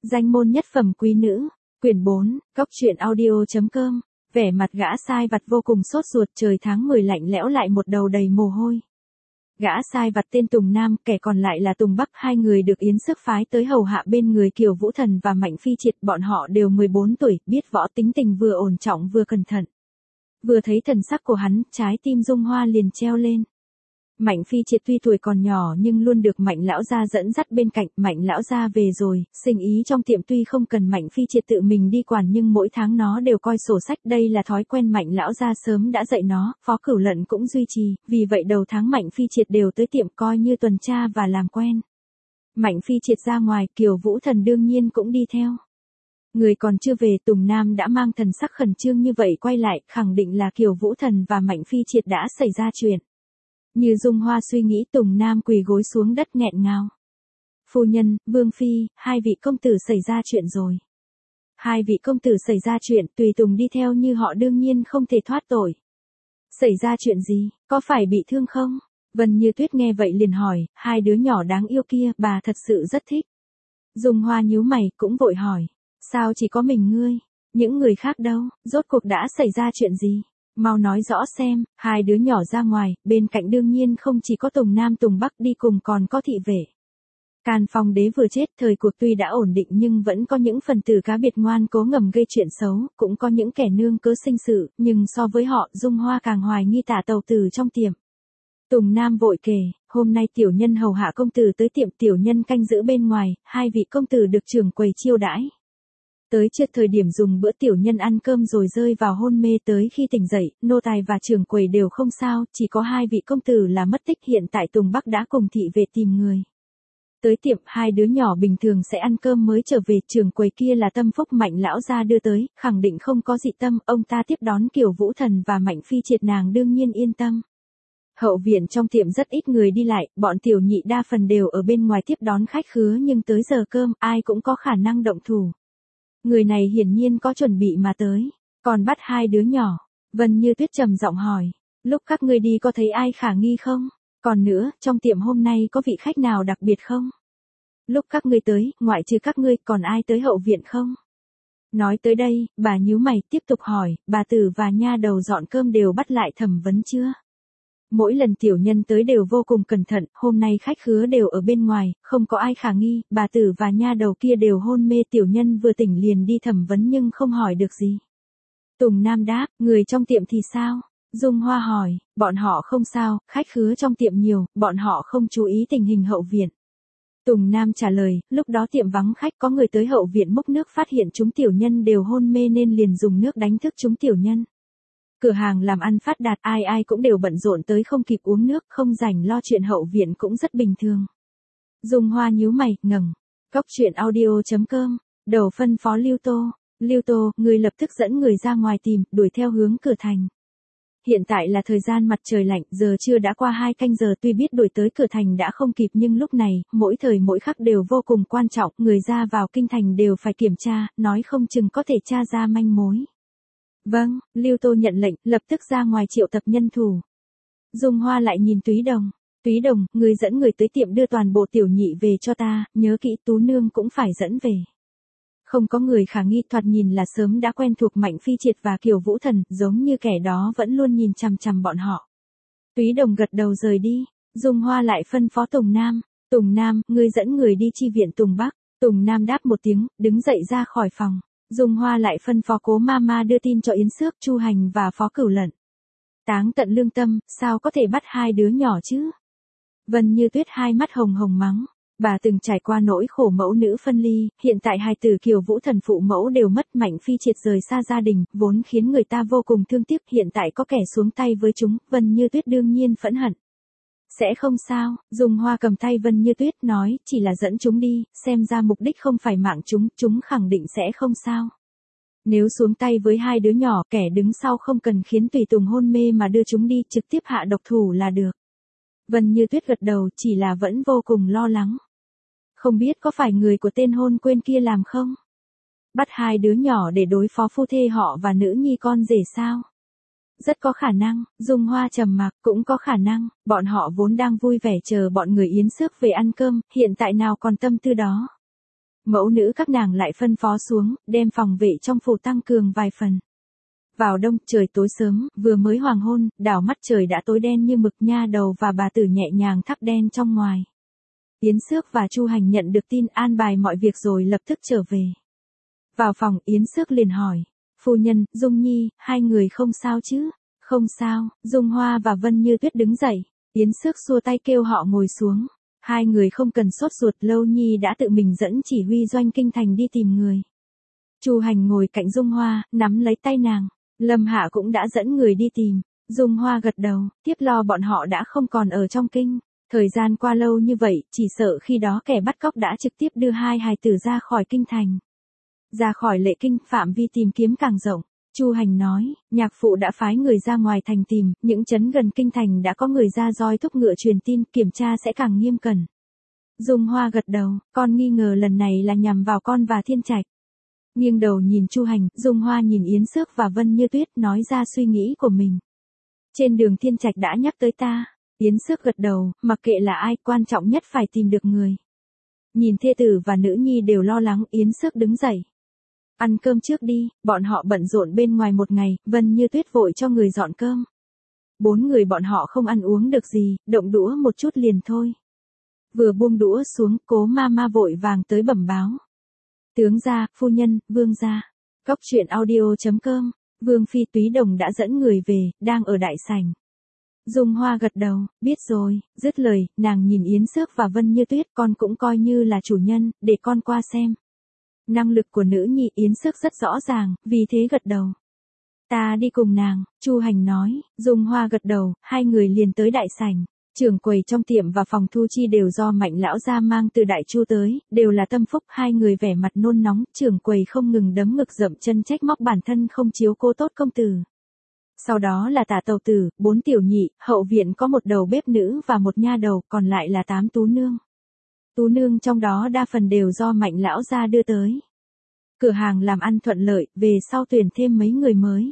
Danh môn nhất phẩm quý nữ, quyển 4, góc truyện audio.com, vẻ mặt gã sai vặt vô cùng sốt ruột, trời tháng 10 lạnh lẽo lại một đầu đầy mồ hôi. Gã sai vặt tên Tùng Nam, kẻ còn lại là Tùng Bắc, hai người được Yến Sức phái tới hầu hạ bên người Kiều Vũ Thần và Mạnh Phi Triệt, bọn họ đều 14 tuổi, biết võ, tính tình vừa ổn trọng vừa cẩn thận. Vừa thấy thần sắc của hắn, trái tim Dung Hoa liền treo lên. Mạnh Phi Triệt tuy tuổi còn nhỏ nhưng luôn được Mạnh lão gia dẫn dắt bên cạnh. Mạnh lão gia về rồi, sinh ý trong tiệm tuy không cần Mạnh Phi Triệt tự mình đi quản nhưng mỗi tháng nó đều coi sổ sách, đây là thói quen Mạnh lão gia sớm đã dạy nó. Phó Cửu Lận cũng duy trì, vì vậy đầu tháng Mạnh Phi Triệt đều tới tiệm coi như tuần tra và làm quen. Mạnh Phi Triệt ra ngoài, Kiều Vũ Thần đương nhiên cũng đi theo. Người còn chưa về, Tùng Nam đã mang thần sắc khẩn trương như vậy quay lại, khẳng định là Kiều Vũ Thần và Mạnh Phi Triệt đã xảy ra chuyện. Như Dung Hoa suy nghĩ, Tùng Nam quỳ gối xuống đất nghẹn ngào. Phu nhân, Vương Phi, hai vị công tử xảy ra chuyện rồi. Hai vị công tử xảy ra chuyện, tùy tùng đi theo như họ đương nhiên không thể thoát tội. Xảy ra chuyện gì, có phải bị thương không? Vân Như Tuyết nghe vậy liền hỏi, hai đứa nhỏ đáng yêu kia, bà thật sự rất thích. Dung Hoa nhíu mày, cũng vội hỏi, sao chỉ có mình ngươi, những người khác đâu, rốt cuộc đã xảy ra chuyện gì? Mau nói rõ xem. Hai đứa nhỏ ra ngoài, bên cạnh đương nhiên không chỉ có Tùng Nam Tùng Bắc đi cùng, còn có thị vệ. Càn Phong đế vừa chết, thời cuộc tuy đã ổn định nhưng vẫn có những phần tử cá biệt ngoan cố ngầm gây chuyện xấu, cũng có những kẻ nương cớ sinh sự, nhưng so với họ, Dung Hoa càng hoài nghi Tả tàu tử trong tiệm. Tùng Nam vội kể, hôm nay tiểu nhân hầu hạ công tử tới tiệm, tiểu nhân canh giữ bên ngoài, hai vị công tử được trưởng quầy chiêu đãi. Tới trước thời điểm dùng bữa, tiểu nhân ăn cơm rồi rơi vào hôn mê, tới khi tỉnh dậy, nô tài và trưởng quầy đều không sao, chỉ có hai vị công tử là mất tích. Hiện tại Tùng Bắc đã cùng thị vệ tìm người tới tiệm, hai đứa nhỏ bình thường sẽ ăn cơm mới trở về, trưởng quầy kia là tâm phúc Mạnh lão gia đưa tới, khẳng định không có dị tâm, ông ta tiếp đón Kiều Vũ Thần và Mạnh Phi Triệt, nàng đương nhiên yên tâm. Hậu viện trong tiệm rất ít người đi lại, bọn tiểu nhị đa phần đều ở bên ngoài tiếp đón khách khứa, nhưng tới giờ cơm, ai cũng có khả năng động thủ. Người này hiển nhiên có chuẩn bị mà tới, còn bắt hai đứa nhỏ. Vân Như Tuyết trầm giọng hỏi, lúc các ngươi đi có thấy ai khả nghi không? Còn nữa, trong tiệm hôm nay có vị khách nào đặc biệt không? Lúc các ngươi tới, ngoại trừ các ngươi, còn ai tới hậu viện không? Nói tới đây, bà nhíu mày tiếp tục hỏi, bà tử và nha đầu dọn cơm đều bắt lại thẩm vấn chưa? Mỗi lần tiểu nhân tới đều vô cùng cẩn thận, hôm nay khách khứa đều ở bên ngoài, không có ai khả nghi, bà tử và nha đầu kia đều hôn mê, tiểu nhân vừa tỉnh liền đi thẩm vấn nhưng không hỏi được gì. Tùng Nam đáp, người trong tiệm thì sao? Dung Hoa hỏi, bọn họ không sao, khách khứa trong tiệm nhiều, bọn họ không chú ý tình hình hậu viện. Tùng Nam trả lời, lúc đó tiệm vắng khách, có người tới hậu viện múc nước phát hiện chúng tiểu nhân đều hôn mê nên liền dùng nước đánh thức chúng tiểu nhân. Cửa hàng làm ăn phát đạt, ai ai cũng đều bận rộn tới không kịp uống nước, không rảnh lo chuyện hậu viện cũng rất bình thường. Dung Hoa nhíu mày, ngẩng. Góc truyện audio.com, đầu phân phó Lưu Tô, người lập tức dẫn người ra ngoài tìm, đuổi theo hướng cửa thành. Hiện tại là thời gian mặt trời lạnh, giờ trưa đã qua 2 canh giờ, tuy biết đuổi tới cửa thành đã không kịp nhưng lúc này, mỗi thời mỗi khắc đều vô cùng quan trọng, người ra vào kinh thành đều phải kiểm tra, nói không chừng có thể tra ra manh mối. Vâng, Lưu Tô nhận lệnh, lập tức ra ngoài triệu tập nhân thủ. Dung Hoa lại nhìn Túy Đồng, người dẫn người tới tiệm đưa toàn bộ tiểu nhị về cho ta, nhớ kỹ Tú Nương cũng phải dẫn về. Không có người khả nghi, thoạt nhìn là sớm đã quen thuộc Mạnh Phi Triệt và Kiều Vũ Thần, giống như kẻ đó vẫn luôn nhìn chằm chằm bọn họ. Túy Đồng gật đầu rời đi, Dung Hoa lại phân phó Tùng Nam, ngươi dẫn người đi chi viện Tùng Bắc. Tùng Nam đáp một tiếng, đứng dậy ra khỏi phòng. Dung Hoa lại phân phó Cố Mama đưa tin cho Yến Xước, Chu Hành và Phó Cửu Lận. Táng tận lương tâm, sao có thể bắt hai đứa nhỏ chứ? Vân Như Tuyết hai mắt hồng hồng mắng. Bà từng trải qua nỗi khổ mẫu nữ phân ly, hiện tại hai tử Kiều Vũ Thần phụ mẫu đều mất, Mạnh Phi Triệt rời xa gia đình, vốn khiến người ta vô cùng thương tiếc, hiện tại có kẻ xuống tay với chúng, Vân Như Tuyết đương nhiên phẫn hận. Sẽ không sao, Dung Hoa cầm tay Vân Như Tuyết nói, chỉ là dẫn chúng đi, xem ra mục đích không phải mạng chúng khẳng định sẽ không sao. Nếu xuống tay với hai đứa nhỏ, kẻ đứng sau không cần khiến tùy tùng hôn mê mà đưa chúng đi, trực tiếp hạ độc thủ là được. Vân Như Tuyết gật đầu, chỉ là vẫn vô cùng lo lắng. Không biết có phải người của tên hôn quên kia làm không? Bắt hai đứa nhỏ để đối phó phu thê họ và nữ nhi con rể sao? Rất có khả năng, Dung Hoa trầm mặc, cũng có khả năng, bọn họ vốn đang vui vẻ chờ bọn người Yến Xước về ăn cơm, hiện tại nào còn tâm tư đó. Mẫu nữ các nàng lại phân phó xuống, đem phòng vệ trong phủ tăng cường vài phần. Vào đông, trời tối sớm, vừa mới hoàng hôn, đảo mắt trời đã tối đen như mực, nha đầu và bà tử nhẹ nhàng thắp đen trong ngoài. Yến Xước và Chu Hành nhận được tin an bài mọi việc rồi lập tức trở về. Vào phòng, Yến Xước liền hỏi, phu nhân, Dung Nhi, hai người không sao chứ? Không sao. Dung Hoa và Vân Như Tuyết đứng dậy. Yến Xước xua tay kêu họ ngồi xuống. Hai người không cần sốt ruột, Lâu Nhi đã tự mình dẫn chỉ huy doanh kinh thành đi tìm người. Chu Hành ngồi cạnh Dung Hoa, nắm lấy tay nàng. Lâm Hạ cũng đã dẫn người đi tìm. Dung Hoa gật đầu, tiếp lo bọn họ đã không còn ở trong kinh. Thời gian qua lâu như vậy, chỉ sợ khi đó kẻ bắt cóc đã trực tiếp đưa hai hài tử ra khỏi kinh thành. Ra khỏi Lệ Kinh, phạm vi tìm kiếm càng rộng. Chu Hành nói, nhạc phụ đã phái người ra ngoài thành tìm, những trấn gần kinh thành đã có người ra roi thúc ngựa truyền tin, kiểm tra sẽ càng nghiêm cẩn. Dung Hoa gật đầu, con nghi ngờ lần này là nhằm vào con và Thiên Trạch. Nghiêng đầu nhìn Chu Hành, Dung Hoa nhìn Yến Xước và Vân Như Tuyết nói ra suy nghĩ của mình. Trên đường Thiên Trạch đã nhắc tới ta. Yến Xước gật đầu, mặc kệ là ai, quan trọng nhất phải tìm được người. Nhìn thê tử và nữ nhi đều lo lắng, Yến Xước đứng dậy. Ăn cơm trước đi, bọn họ bận rộn bên ngoài một ngày, Vân Như Tuyết vội cho người dọn cơm. 4 người bọn họ không ăn uống được gì, động đũa một chút liền thôi. Vừa buông đũa xuống, Cố Mama vội vàng tới bẩm báo. Tướng gia, phu nhân, vương gia. Cóc truyện audio.com, Vương Phi Túy Đồng đã dẫn người về, đang ở đại sảnh. Dung Hoa gật đầu, biết rồi, dứt lời, nàng nhìn Yến Xước và Vân Như Tuyết, con cũng coi như là chủ nhân, để con qua xem. Năng lực của nữ nhi Yến Xước rất rõ ràng, vì thế gật đầu. Ta đi cùng nàng, Chu Hành nói. Dung Hoa gật đầu, hai người liền tới đại sảnh. Trưởng quầy trong tiệm và phòng thu chi đều do Mạnh lão gia mang từ Đại Chu tới, đều là tâm phúc, hai người vẻ mặt nôn nóng, trưởng quầy không ngừng đấm ngực dậm chân trách móc bản thân không chiếu cố tốt công tử. Sau đó là Tả Tàu Tử, 4 tiểu nhị, hậu viện có một đầu bếp nữ và một nha đầu, còn lại là 8 tú nương. Tú nương trong đó đa phần đều do Mạnh lão gia đưa tới. Cửa hàng làm ăn thuận lợi, về sau tuyển thêm mấy người mới.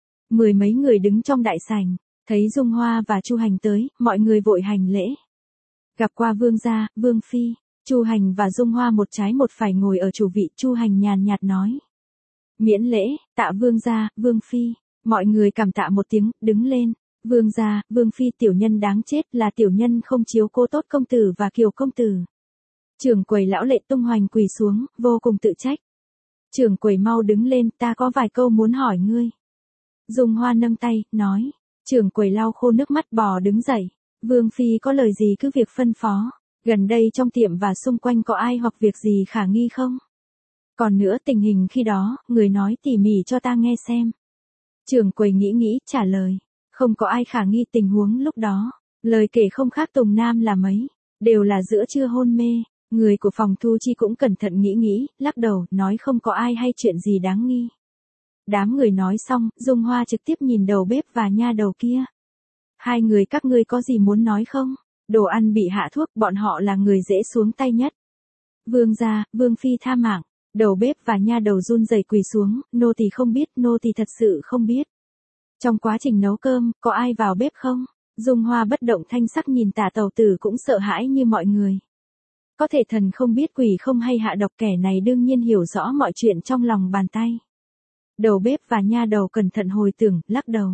10 mấy người đứng trong đại sảnh, thấy Dung Hoa và Chu Hành tới, mọi người vội hành lễ. Gặp qua vương gia, vương phi. Chu Hành và Dung Hoa một trái một phải ngồi ở chủ vị, Chu Hành nhàn nhạt nói. Miễn lễ, tạ vương gia, vương phi. Mọi người cảm tạ một tiếng, đứng lên. Vương gia, vương phi, tiểu nhân đáng chết, là tiểu nhân không chiếu cố tốt công tử và Kiều công tử. Trưởng quầy lão Lệ tung hoành quỳ xuống, vô cùng tự trách. Trưởng quầy mau đứng lên, ta có vài câu muốn hỏi ngươi. Dung Hoa nâng tay, nói. Trưởng quầy lau khô nước mắt bò đứng dậy. Vương phi có lời gì cứ việc phân phó. Gần đây trong tiệm và xung quanh có ai hoặc việc gì khả nghi không? Còn nữa tình hình khi đó, người nói tỉ mỉ cho ta nghe xem. Trưởng quầy nghĩ trả lời. Không có ai khả nghi tình huống lúc đó. Lời kể không khác Tùng Nam là mấy. Đều là giữa trưa hôn mê. Người của phòng thu chi cũng cẩn thận nghĩ, lắc đầu, nói không có ai hay chuyện gì đáng nghi. Đám người nói xong, Dung Hoa trực tiếp nhìn đầu bếp và nha đầu kia. Hai người các ngươi có gì muốn nói không? Đồ ăn bị hạ thuốc, bọn họ là người dễ xuống tay nhất. Vương gia, vương phi tha mạng. Đầu bếp và nha đầu run rẩy quỳ xuống, nô tỳ không biết, nô tỳ thật sự không biết. Trong quá trình nấu cơm, có ai vào bếp không? Dung Hoa bất động thanh sắc nhìn Tả Tàu Tử cũng sợ hãi như mọi người. Có thể thần không biết quỷ không hay hạ độc, kẻ này đương nhiên hiểu rõ mọi chuyện trong lòng bàn tay. Đầu bếp và nha đầu cẩn thận hồi tưởng, lắc đầu.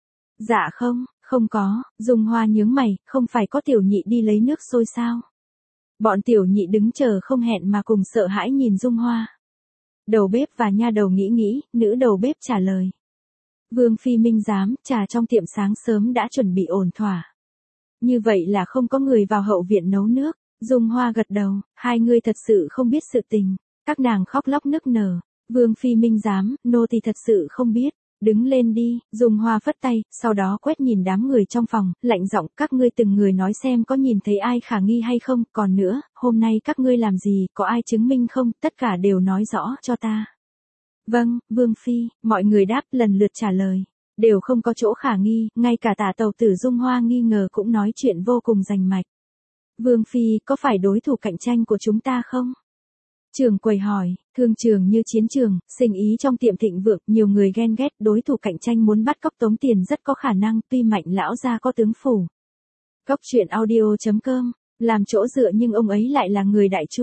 Dạ không có. Dung Hoa nhướng mày, không phải có tiểu nhị đi lấy nước sôi sao? Bọn tiểu nhị đứng chờ không hẹn mà cùng sợ hãi nhìn Dung Hoa. Đầu bếp và nha đầu nghĩ, nữ đầu bếp trả lời. Vương phi minh giám, trà trong tiệm sáng sớm đã chuẩn bị ổn thỏa. Như vậy là không có người vào hậu viện nấu nước. Dung Hoa gật đầu, hai người thật sự không biết sự tình. Các nàng khóc lóc nức nở. Vương phi minh giám, nô tỳ thật sự không biết. Đứng lên đi. Dung Hoa phất tay, sau đó quét nhìn đám người trong phòng, lạnh giọng, các ngươi từng người nói xem có nhìn thấy ai khả nghi hay không, còn nữa, hôm nay các ngươi làm gì, có ai chứng minh không, tất cả đều nói rõ cho ta. Vâng, vương phi, mọi người đáp lần lượt trả lời. Đều không có chỗ khả nghi, ngay cả Tả Tàu Tử Dung Hoa nghi ngờ cũng nói chuyện vô cùng rành mạch. Vương phi, có phải đối thủ cạnh tranh của chúng ta không? Trưởng quầy hỏi, thương trường như chiến trường, sinh ý trong tiệm thịnh vượng, nhiều người ghen ghét, đối thủ cạnh tranh muốn bắt cóc tống tiền rất có khả năng, tuy Mạnh lão gia có tướng phủ. Cóc truyện audio.com, làm chỗ dựa nhưng ông ấy lại là người Đại Chu.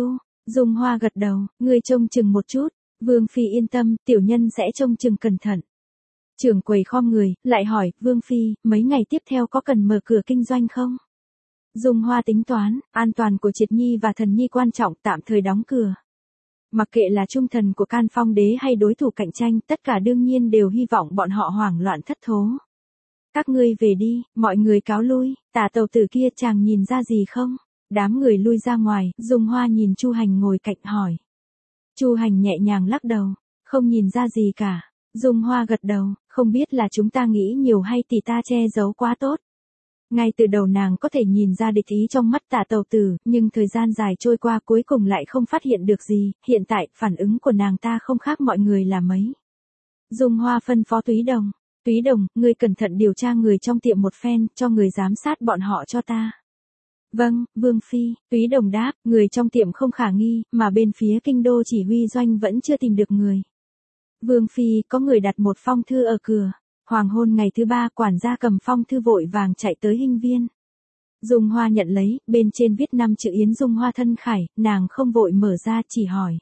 Dung Hoa gật đầu, ngươi trông chừng một chút. Vương Phi yên tâm, tiểu nhân sẽ trông chừng cẩn thận. Trưởng quầy khom người, lại hỏi, Vương Phi, mấy ngày tiếp theo có cần mở cửa kinh doanh không? Dung Hoa tính toán, an toàn của Triệt Nhi và Thần Nhi quan trọng, tạm thời đóng cửa. Mặc kệ là trung thần của Can Phong Đế hay đối thủ cạnh tranh, tất cả đương nhiên đều hy vọng bọn họ hoảng loạn thất thố. Các ngươi về đi, mọi người cáo lui, Tả tàu tử kia chàng nhìn ra gì không? Đám người lui ra ngoài, Dung Hoa nhìn Chu Hành ngồi cạnh hỏi. Chu Hành nhẹ nhàng lắc đầu, không nhìn ra gì cả. Dung Hoa gật đầu, không biết là chúng ta nghĩ nhiều hay tỷ ta che giấu quá tốt. Ngay từ đầu nàng có thể nhìn ra địch ý trong mắt Tả tàu tử, nhưng thời gian dài trôi qua cuối cùng lại không phát hiện được gì, hiện tại phản ứng của nàng ta không khác mọi người là mấy. Dung Hoa phân phó Túy Đồng. Túy Đồng, ngươi cẩn thận điều tra người trong tiệm một phen, cho người giám sát bọn họ cho ta. Vâng, Vương Phi, Túy Đồng đáp, người trong tiệm không khả nghi, mà bên phía kinh đô chỉ huy doanh vẫn chưa tìm được người. Vương Phi, có người đặt một phong thư ở cửa. Hoàng hôn ngày thứ 3, quản gia cầm phong thư vội vàng chạy tới Hinh Viên. Dung Hoa nhận lấy, bên trên viết 5 chữ Yến Dung Hoa thân khải, nàng không vội mở ra, chỉ hỏi.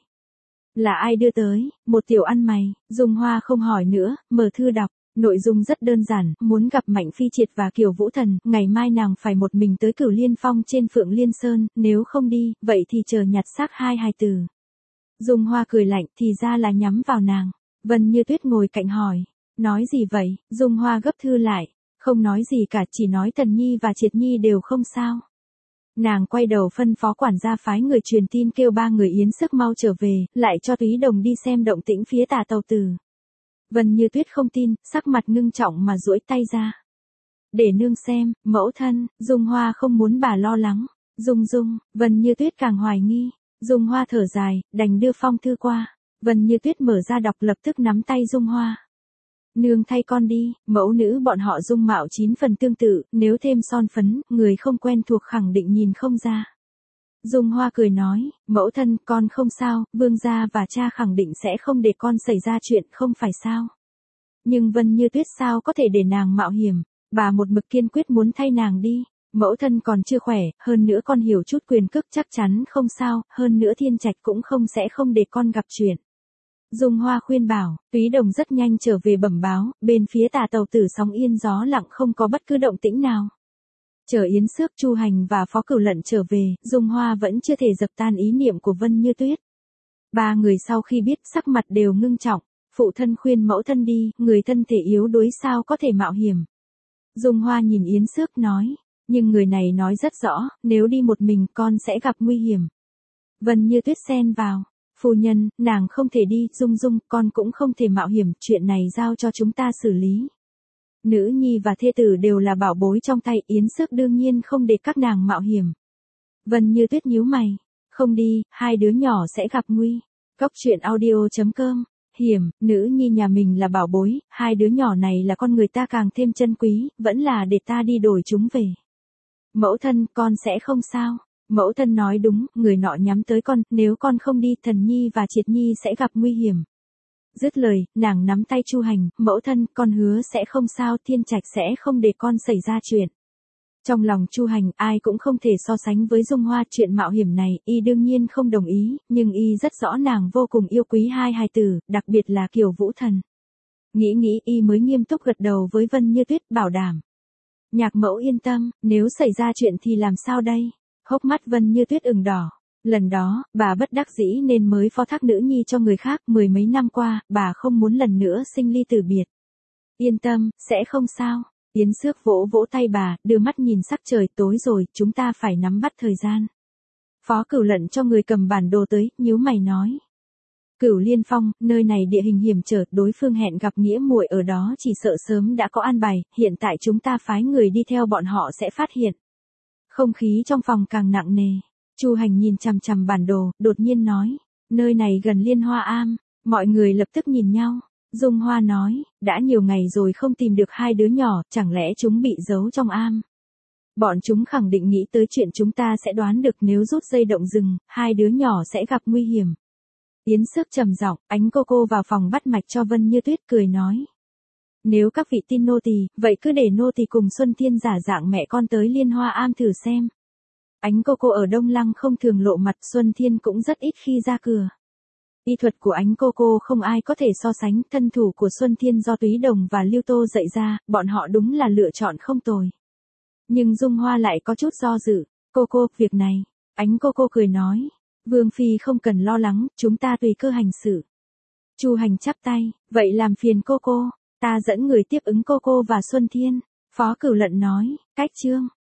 Là ai đưa tới? Một tiểu ăn mày. Dung Hoa không hỏi nữa, mở thư đọc. Nội dung rất đơn giản, muốn gặp Mạnh Phi Triệt và Kiều Vũ Thần, ngày mai nàng phải một mình tới Cửu Liên Phong trên Phượng Liên Sơn, nếu không đi, vậy thì chờ nhặt xác hai hài tử. Dung Hoa cười lạnh, thì ra là nhắm vào nàng. Vân Như Tuyết ngồi cạnh hỏi, nói gì vậy? Dung Hoa gấp thư lại, không nói gì cả, chỉ nói Thần Nhi và Triệt Nhi đều không sao. Nàng quay đầu phân phó quản gia phái người truyền tin kêu 3 người Yến Sức mau trở về, lại cho Túy Đồng đi xem động tĩnh phía Tả tàu tử. Vân Như Tuyết không tin, sắc mặt ngưng trọng mà duỗi tay ra. Để nương xem, mẫu thân. Dung Hoa không muốn bà lo lắng. Dung, Vân Như Tuyết càng hoài nghi. Dung Hoa thở dài, đành đưa phong thư qua. Vân Như Tuyết mở ra đọc, lập tức nắm tay Dung Hoa. Nương thay con đi, mẫu nữ bọn họ dung mạo 9 phần tương tự, nếu thêm son phấn, người không quen thuộc khẳng định nhìn không ra. Dung Hoa cười nói, mẫu thân, con không sao, vương gia và cha khẳng định sẽ không để con xảy ra chuyện, không phải sao. Nhưng Vân Như Tuyết sao có thể để nàng mạo hiểm, bà một mực kiên quyết muốn thay nàng đi. Mẫu thân còn chưa khỏe, hơn nữa con hiểu chút quyền cước chắc chắn không sao, hơn nữa Thiên Trạch cũng sẽ không để con gặp chuyện. Dung Hoa khuyên bảo, Túy Đồng rất nhanh trở về bẩm báo, bên phía Tả tàu tử sóng yên gió lặng không có bất cứ động tĩnh nào. Chờ Yến Xước, Chu Hành và Phó Cửu Lận trở về, Dung Hoa vẫn chưa thể dập tan ý niệm của Vân Như Tuyết. 3 người sau khi biết sắc mặt đều ngưng trọng, phụ thân khuyên mẫu thân đi, người thân thể yếu đuối sao có thể mạo hiểm. Dung Hoa nhìn Yến Xước nói, nhưng người này nói rất rõ, nếu đi một mình con sẽ gặp nguy hiểm. Vân Như Tuyết xen vào, phu nhân, nàng không thể đi, Dung, con cũng không thể mạo hiểm, chuyện này giao cho chúng ta xử lý. Nữ nhi và thê tử đều là bảo bối trong tay, Yến Xước đương nhiên không để các nàng mạo hiểm. Vân Như Tuyết nhíu mày, không đi, 2 đứa nhỏ sẽ gặp nguy. Cóc truyện audio.com, hiểm, nữ nhi nhà mình là bảo bối, 2 đứa nhỏ này là con người ta càng thêm chân quý, vẫn là để ta đi đổi chúng về. Mẫu thân, con sẽ không sao. Mẫu thân nói đúng, người nọ nhắm tới con, nếu con không đi, Thần Nhi và Triệt Nhi sẽ gặp nguy hiểm. Dứt lời, nàng nắm tay Chu Hành, mẫu thân, con hứa sẽ không sao, Thiên Trạch sẽ không để con xảy ra chuyện. Trong lòng Chu Hành, ai cũng không thể so sánh với Dung Hoa, chuyện mạo hiểm này, y đương nhiên không đồng ý, nhưng y rất rõ nàng vô cùng yêu quý 2 hài tử, đặc biệt là Kiều Vũ Thần. Nghĩ y mới nghiêm túc gật đầu với Vân Như Tuyết, bảo đảm. Nhạc mẫu yên tâm, nếu xảy ra chuyện thì làm sao đây? Hốc mắt Vân Như Tuyết ửng đỏ. Lần đó, bà bất đắc dĩ nên mới phó thác nữ nhi cho người khác, 10 mấy năm qua, bà không muốn lần nữa sinh ly tử biệt. Yên tâm, sẽ không sao. Yến Xước vỗ vỗ tay bà, đưa mắt nhìn sắc trời, tối rồi, chúng ta phải nắm bắt thời gian. Phó Cửu Lận cho người cầm bản đồ tới, nhíu mày nói. Cửu Liên Phong, nơi này địa hình hiểm trở, đối phương hẹn gặp nghĩa muội ở đó chỉ sợ sớm đã có an bài, hiện tại chúng ta phái người đi theo bọn họ sẽ phát hiện. Không khí trong phòng càng nặng nề. Chu Hành nhìn chằm chằm bản đồ, đột nhiên nói, nơi này gần Liên Hoa Am. Mọi người lập tức nhìn nhau. Dung Hoa nói, đã nhiều ngày rồi không tìm được 2 đứa nhỏ, chẳng lẽ chúng bị giấu trong am. Bọn chúng khẳng định nghĩ tới chuyện chúng ta sẽ đoán được, nếu rút dây động rừng, 2 đứa nhỏ sẽ gặp nguy hiểm. Yến Xước trầm giọng, ánh cô vào phòng bắt mạch cho Vân Như Tuyết, cười nói. Nếu các vị tin nô tỳ, vậy cứ để nô tỳ cùng Xuân Thiên giả dạng mẹ con tới Liên Hoa Am thử xem. Ánh cô cô ở Đông Lăng không thường lộ mặt, Xuân Thiên cũng rất ít khi ra cửa. Y thuật của ánh cô cô không ai có thể so sánh, thân thủ của Xuân Thiên do Túy Đồng và Lưu Tô dạy ra, bọn họ đúng là lựa chọn không tồi. Nhưng Dung Hoa lại có chút do dự, cô, việc này, ánh cô cười nói, Vương Phi không cần lo lắng, chúng ta tùy cơ hành sự. Chu Hành chắp tay, vậy làm phiền cô, ta dẫn người tiếp ứng cô và Xuân Thiên. Phó Cửu Lận nói, cách trương.